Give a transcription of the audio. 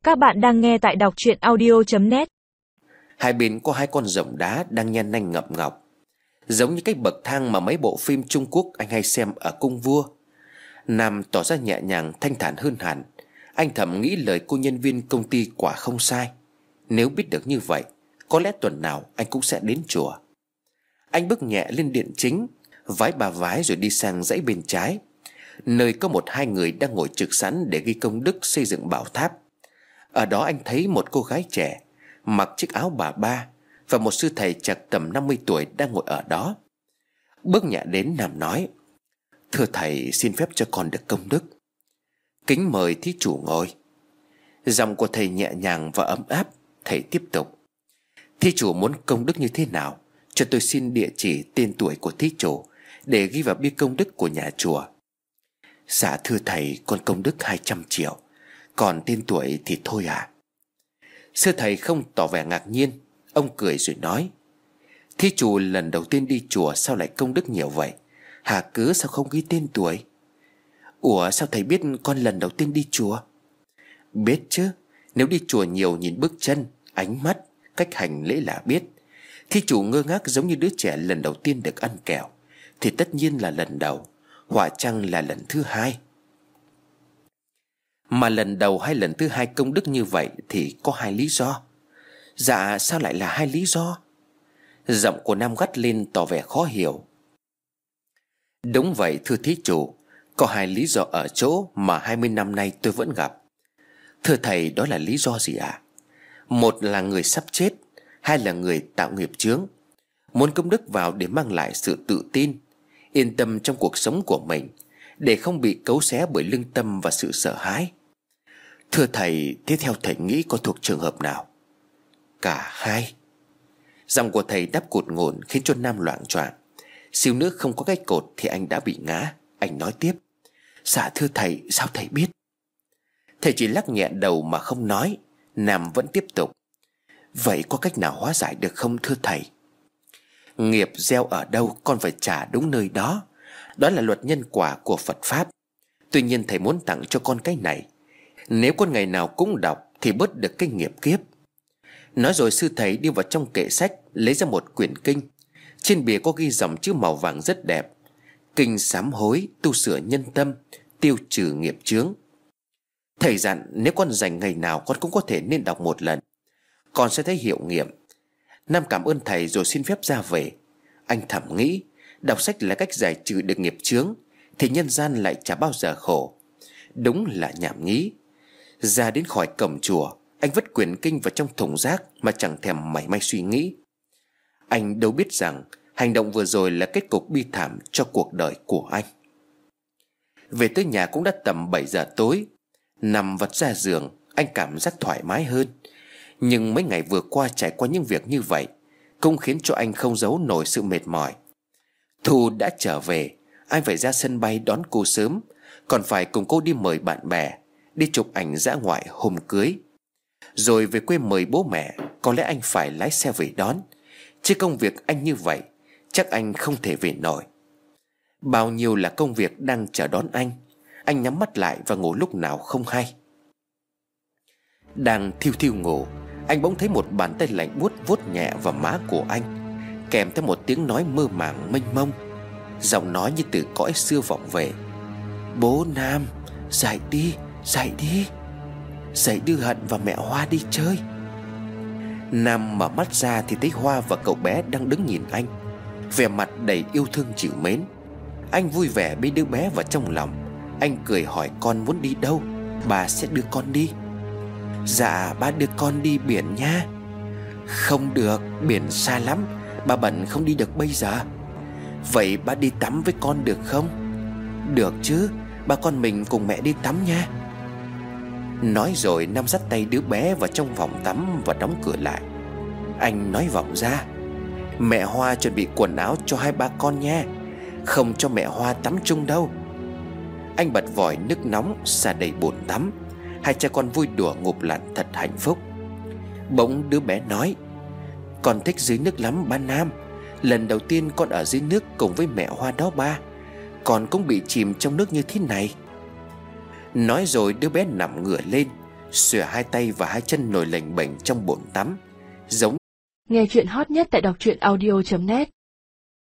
Các bạn đang nghe tại đọc truyện audio.net. Hai bên có hai con rồng đá đang nhen nanh ngập ngọc, giống như cái bậc thang mà mấy bộ phim Trung Quốc anh hay xem ở cung vua. Nam tỏ ra nhẹ nhàng thanh thản hơn hẳn. Anh thầm nghĩ lời cô nhân viên công ty quả không sai. Nếu biết được như vậy, có lẽ tuần nào anh cũng sẽ đến chùa. Anh bước nhẹ lên điện chính, vái ba vái rồi đi sang dãy bên trái, nơi có một hai người đang ngồi trực sẵn để ghi công đức xây dựng bảo tháp. Ở đó anh thấy một cô gái trẻ mặc chiếc áo bà ba và một sư thầy chạc tầm 50 tuổi đang ngồi ở đó. Bước nhẹ đến, Nam nói: "Thưa thầy, xin phép cho con được công đức." "Kính mời thí chủ ngồi." Giọng của thầy nhẹ nhàng và ấm áp. Thầy tiếp tục: "Thí chủ muốn công đức như thế nào? Cho tôi xin địa chỉ, tên tuổi của thí chủ để ghi vào bia công đức của nhà chùa." "Dạ thưa thầy, con công đức 200 triệu, còn tên tuổi thì thôi à." Sư thầy không tỏ vẻ ngạc nhiên. Ông cười rồi nói: "Thí chủ lần đầu tiên đi chùa sao lại công đức nhiều vậy? Hà cớ sao không ghi tên tuổi?" "Ủa, sao thầy biết con lần đầu tiên đi chùa?" "Biết chứ, nếu đi chùa nhiều nhìn bước chân, ánh mắt, cách hành lễ là biết. Thí chủ ngơ ngác giống như đứa trẻ lần đầu tiên được ăn kẹo thì tất nhiên là lần đầu, họa chăng là lần thứ hai. Mà lần đầu hay lần thứ hai công đức như vậy thì có hai lý do." "Dạ sao lại là hai lý do?" Giọng của Nam gắt lên tỏ vẻ khó hiểu. "Đúng vậy thưa thí chủ, có hai lý do ở chỗ mà 20 năm nay tôi vẫn gặp." "Thưa thầy, đó là lý do gì ạ?" "Một là người sắp chết, hai là người tạo nghiệp chướng, muốn công đức vào để mang lại sự tự tin, yên tâm trong cuộc sống của mình, để không bị cấu xé bởi lương tâm và sự sợ hãi." "Thưa thầy, thế theo thầy nghĩ có thuộc trường hợp nào?" "Cả hai." Giọng của thầy đáp cụt ngủn khiến cho Nam loạng choạng. Xíu nữa không có cái cột thì anh đã bị ngã. Anh nói tiếp: "Dạ thưa thầy, sao thầy biết?" Thầy chỉ lắc nhẹ đầu mà không nói. Nam vẫn tiếp tục: "Vậy có cách nào hóa giải được không thưa thầy?" "Nghiệp gieo ở đâu con phải trả đúng nơi đó. Đó là luật nhân quả của Phật Pháp. Tuy nhiên thầy muốn tặng cho con cái này. Nếu con ngày nào cũng đọc thì bớt được cái nghiệp kiếp." Nói rồi sư thầy đi vào trong kệ sách, lấy ra một quyển kinh. Trên bìa có ghi dòng chữ màu vàng rất đẹp: "Kinh sám hối, tu sửa nhân tâm, tiêu trừ nghiệp chướng." Thầy dặn nếu con rảnh ngày nào con cũng có thể nên đọc một lần, con sẽ thấy hiệu nghiệm. Nam cảm ơn thầy rồi xin phép ra về. Anh thầm nghĩ, đọc sách là cách giải trừ được nghiệp chướng thì nhân gian lại chả bao giờ khổ. Đúng là nhảm nhí. Ra đến khỏi cổng chùa, anh vứt quyển kinh vào trong thùng rác mà chẳng thèm mảy may suy nghĩ. Anh đâu biết rằng hành động vừa rồi là kết cục bi thảm cho cuộc đời của anh. Về tới nhà cũng đã tầm 7 giờ tối. Nằm vật ra giường, anh cảm giác thoải mái hơn. Nhưng mấy ngày vừa qua trải qua những việc như vậy cũng khiến cho anh không giấu nổi sự mệt mỏi. Thu đã trở về, anh phải ra sân bay đón cô sớm, còn phải cùng cô đi mời bạn bè, đi chụp ảnh dã ngoại hôm cưới, rồi về quê mời bố mẹ. Có lẽ anh phải lái xe về đón, chứ công việc anh như vậy chắc anh không thể về nổi. Bao nhiêu là công việc đang chờ đón anh nhắm mắt lại và ngủ lúc nào không hay. Đang thiu thiu ngủ, anh bỗng thấy một bàn tay lạnh buốt vuốt nhẹ vào má của anh, kèm theo một tiếng nói mơ màng mênh mông. Giọng nói như từ cõi xưa vọng về: "Bố Nam, dậy đi, dậy đi, dậy đưa Hận và mẹ Hoa đi chơi." Nam mở mắt ra thì thấy Hoa và cậu bé đang đứng nhìn anh, vẻ mặt đầy yêu thương trìu mến. Anh vui vẻ bế đứa bé vào trong lòng. Anh cười hỏi con muốn đi đâu, bà sẽ đưa con đi. "Dạ ba đưa con đi biển nha." "Không được, biển xa lắm, bà bận không đi được bây giờ." "Vậy ba đi tắm với con được không?" "Được chứ, ba con mình cùng mẹ đi tắm nha." Nói rồi Nam dắt tay đứa bé vào trong phòng tắm và đóng cửa lại. Anh nói vọng ra: "Mẹ Hoa chuẩn bị quần áo cho hai ba con nha, không cho mẹ Hoa tắm chung đâu." Anh bật vòi nước nóng xả đầy bồn tắm. Hai cha con vui đùa ngụp lặn thật hạnh phúc. Bỗng đứa bé nói: "Con thích dưới nước lắm ba Nam. Lần đầu tiên con ở dưới nước cùng với mẹ Hoa đó ba. Con cũng bị chìm trong nước như thế này." Nói rồi đứa bé nằm ngửa lên, xòe hai tay và hai chân nổi lềnh bềnh trong bồn tắm, giống. Nghe chuyện hot nhất tại đọc truyện audio.net.